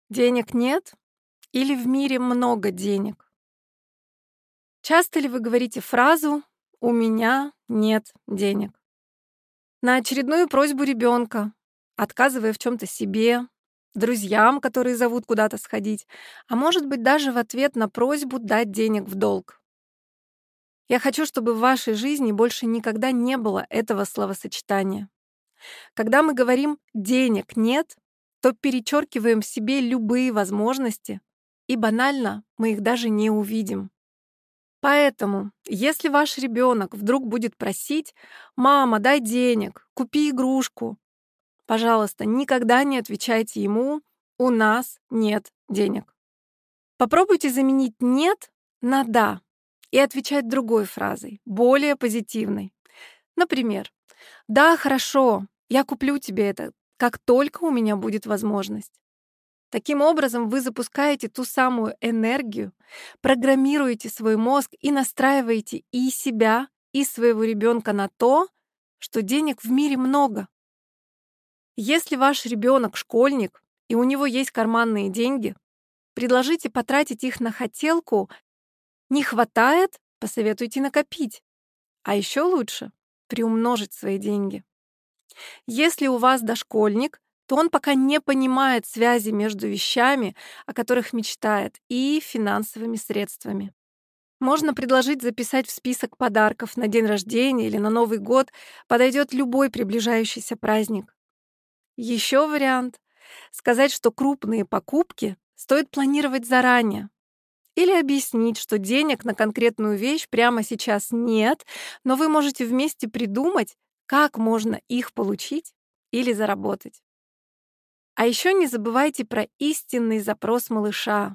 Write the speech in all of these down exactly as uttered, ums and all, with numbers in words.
Денег нет или в мире много денег? Часто ли вы говорите фразу «у меня нет денег» на очередную просьбу ребенка, отказывая в чем то себе, друзьям, которые зовут куда-то сходить, а может быть, даже в ответ на просьбу дать денег в долг? Я хочу, чтобы в вашей жизни больше никогда не было этого словосочетания. Когда мы говорим «денег нет», то перечеркиваем в себе любые возможности, и банально мы их даже не увидим. Поэтому, если ваш ребенок вдруг будет просить «мама, дай денег, купи игрушку», пожалуйста, никогда не отвечайте ему «у нас нет денег». Попробуйте заменить «нет» на «да» и отвечать другой фразой, более позитивной. Например, «Да, хорошо, я куплю тебе это, как только у меня будет возможность». Таким образом, вы запускаете ту самую энергию, программируете свой мозг и настраиваете и себя, и своего ребенка на то, что денег в мире много. Если ваш ребенок школьник и у него есть карманные деньги, предложите потратить их на хотелку. Не хватает, посоветуйте накопить. А еще лучше приумножить свои деньги. Если у вас дошкольник, то он пока не понимает связи между вещами, о которых мечтает, и финансовыми средствами. Можно предложить записать в список подарков на день рождения или на Новый год, подойдет любой приближающийся праздник. Еще вариант — сказать, что крупные покупки стоит планировать заранее. Или объяснить, что денег на конкретную вещь прямо сейчас нет, но вы можете вместе придумать, как можно их получить или заработать. А еще не забывайте про истинный запрос малыша.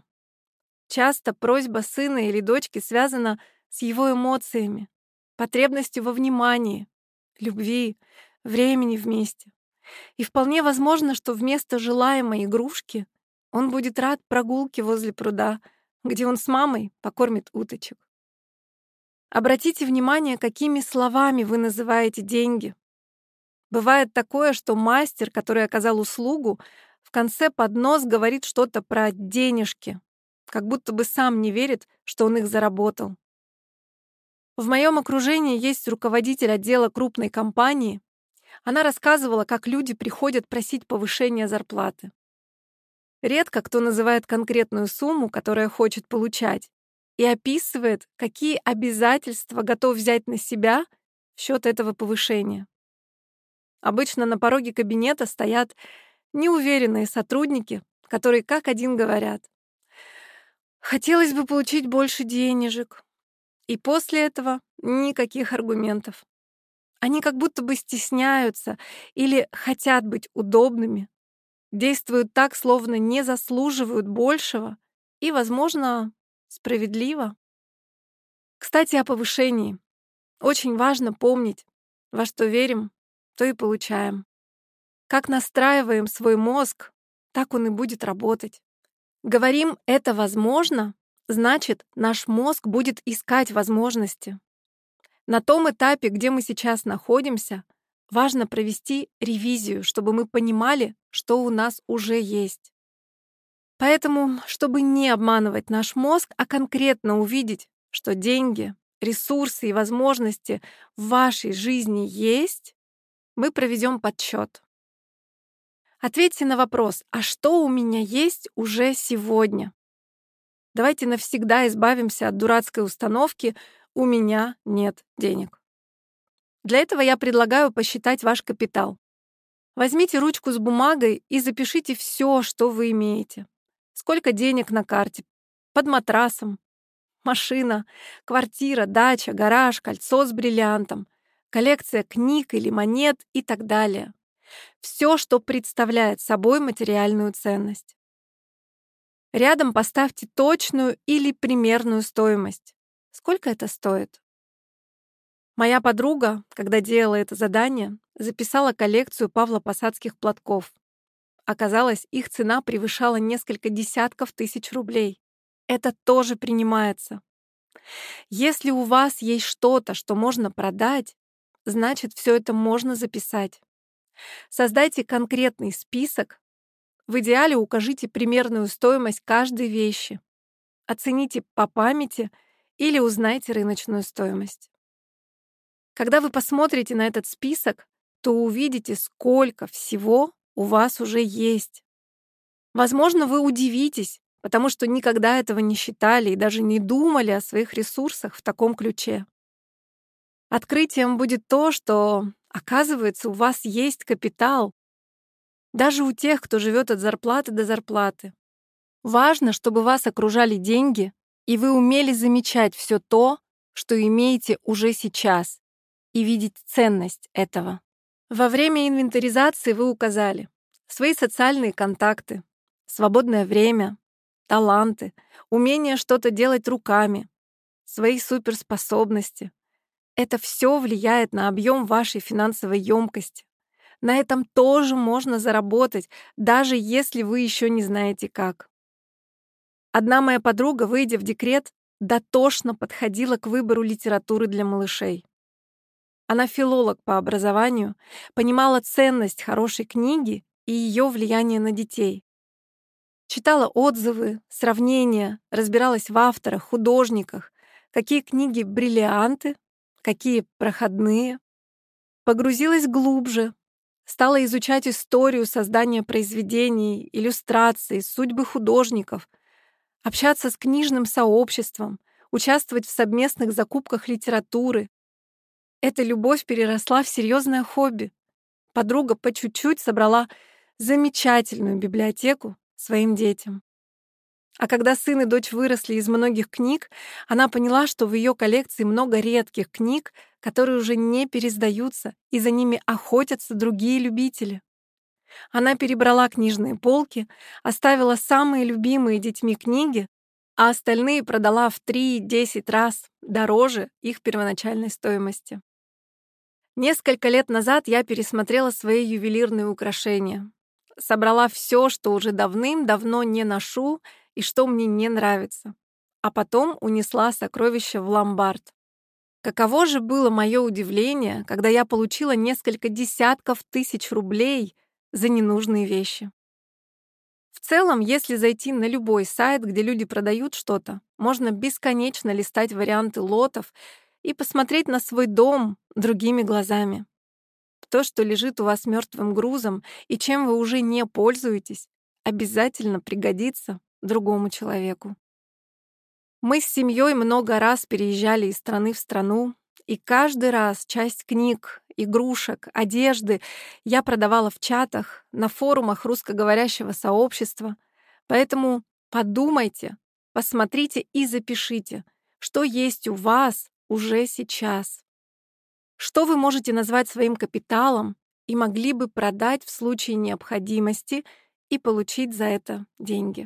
Часто просьба сына или дочки связана с его эмоциями, потребностью во внимании, любви, времени вместе. И вполне возможно, что вместо желаемой игрушки он будет рад прогулке возле пруда, где он с мамой покормит уточек. Обратите внимание, какими словами вы называете деньги. Бывает такое, что мастер, который оказал услугу, в конце под нос говорит что-то про денежки, как будто бы сам не верит, что он их заработал. В моем окружении есть руководитель отдела крупной компании. Она рассказывала, как люди приходят просить повышения зарплаты. Редко кто называет конкретную сумму, которая хочет получать, и описывает, какие обязательства готов взять на себя в счет этого повышения. Обычно на пороге кабинета стоят неуверенные сотрудники, которые как один говорят: «Хотелось бы получить больше денежек». И после этого никаких аргументов. Они как будто бы стесняются или хотят быть удобными, действуют так, словно не заслуживают большего и, возможно, справедливо. Кстати, о повышении. Очень важно помнить, во что верим, то и получаем. Как настраиваем свой мозг, так он и будет работать. Говорим «это возможно», значит, наш мозг будет искать возможности. На том этапе, где мы сейчас находимся, важно провести ревизию, чтобы мы понимали, что у нас уже есть. Поэтому, чтобы не обманывать наш мозг, а конкретно увидеть, что деньги, ресурсы и возможности в вашей жизни есть, мы проведем подсчет. Ответьте на вопрос: а что у меня есть уже сегодня? Давайте навсегда избавимся от дурацкой установки «у меня нет денег». Для этого я предлагаю посчитать ваш капитал. Возьмите ручку с бумагой и запишите все, что вы имеете. Сколько денег на карте, под матрасом, машина, квартира, дача, гараж, кольцо с бриллиантом, коллекция книг или монет и так далее. Все, что представляет собой материальную ценность. Рядом поставьте точную или примерную стоимость. Сколько это стоит? Моя подруга, когда делала это задание, записала коллекцию павлопосадских платков. Оказалось, их цена превышала несколько десятков тысяч рублей. Это тоже принимается. Если у вас есть что-то, что можно продать, значит, все это можно записать. Создайте конкретный список, В идеале укажите примерную стоимость каждой вещи. Оцените по памяти или узнайте рыночную стоимость. Когда вы посмотрите на этот список, то увидите, сколько всего у вас уже есть. Возможно, вы удивитесь, потому что никогда этого не считали и даже не думали о своих ресурсах в таком ключе. Открытием будет то, что, оказывается, у вас есть капитал, даже у тех, кто живет от зарплаты до зарплаты. Важно, чтобы вас окружали деньги, и вы умели замечать все то, что имеете уже сейчас, и видеть ценность этого. Во время инвентаризации вы указали свои социальные контакты, свободное время, таланты, умение что-то делать руками, свои суперспособности. Это все влияет на объем вашей финансовой емкости. На этом тоже можно заработать, даже если вы еще не знаете как. Одна моя подруга, выйдя в декрет, дотошно подходила к выбору литературы для малышей. Она филолог по образованию, понимала ценность хорошей книги и ее влияние на детей. Читала отзывы, сравнения, разбиралась в авторах, художниках, какие книги бриллианты, какие проходные. Погрузилась глубже, стала изучать историю создания произведений, иллюстраций, судьбы художников, общаться с книжным сообществом, участвовать в совместных закупках литературы. Эта любовь переросла в серьезное хобби. Подруга по чуть-чуть собрала замечательную библиотеку своим детям. А когда сын и дочь выросли из многих книг, она поняла, что в ее коллекции много редких книг, которые уже не переиздаются, и за ними охотятся другие любители. Она перебрала книжные полки, оставила самые любимые детьми книги, а остальные продала в три-десять раз дороже их первоначальной стоимости. Несколько лет назад я пересмотрела свои ювелирные украшения. Собрала все, что уже давным-давно не ношу и что мне не нравится. А потом унесла сокровища в ломбард. Каково же было мое удивление, когда я получила несколько десятков тысяч рублей за ненужные вещи. В целом, если зайти на любой сайт, где люди продают что-то, можно бесконечно листать варианты лотов и посмотреть на свой дом другими глазами. То, что лежит у вас мертвым грузом и чем вы уже не пользуетесь, обязательно пригодится другому человеку. Мы с семьей много раз переезжали из страны в страну, и каждый раз часть книг, игрушек, одежды я продавала в чатах, на форумах русскоговорящего сообщества. Поэтому подумайте, посмотрите и запишите, что есть у вас уже сейчас. Что вы можете назвать своим капиталом и могли бы продать в случае необходимости и получить за это деньги.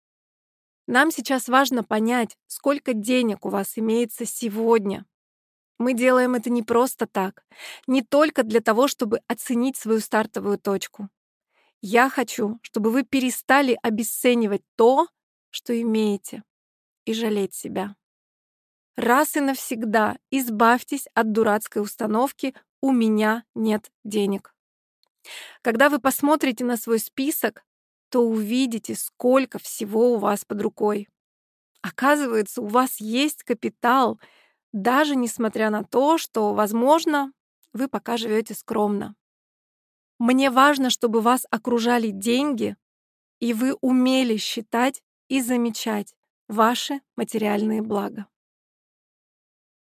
Нам сейчас важно понять, сколько денег у вас имеется сегодня. Мы делаем это не просто так, не только для того, чтобы оценить свою стартовую точку. Я хочу, чтобы вы перестали обесценивать то, что имеете, и жалеть себя. Раз и навсегда избавьтесь от дурацкой установки «у меня нет денег». Когда вы посмотрите на свой список, то увидите, сколько всего у вас под рукой. Оказывается, у вас есть капитал, даже несмотря на то, что, возможно, вы пока живете скромно. Мне важно, чтобы вас окружали деньги, и вы умели считать и замечать ваши материальные блага.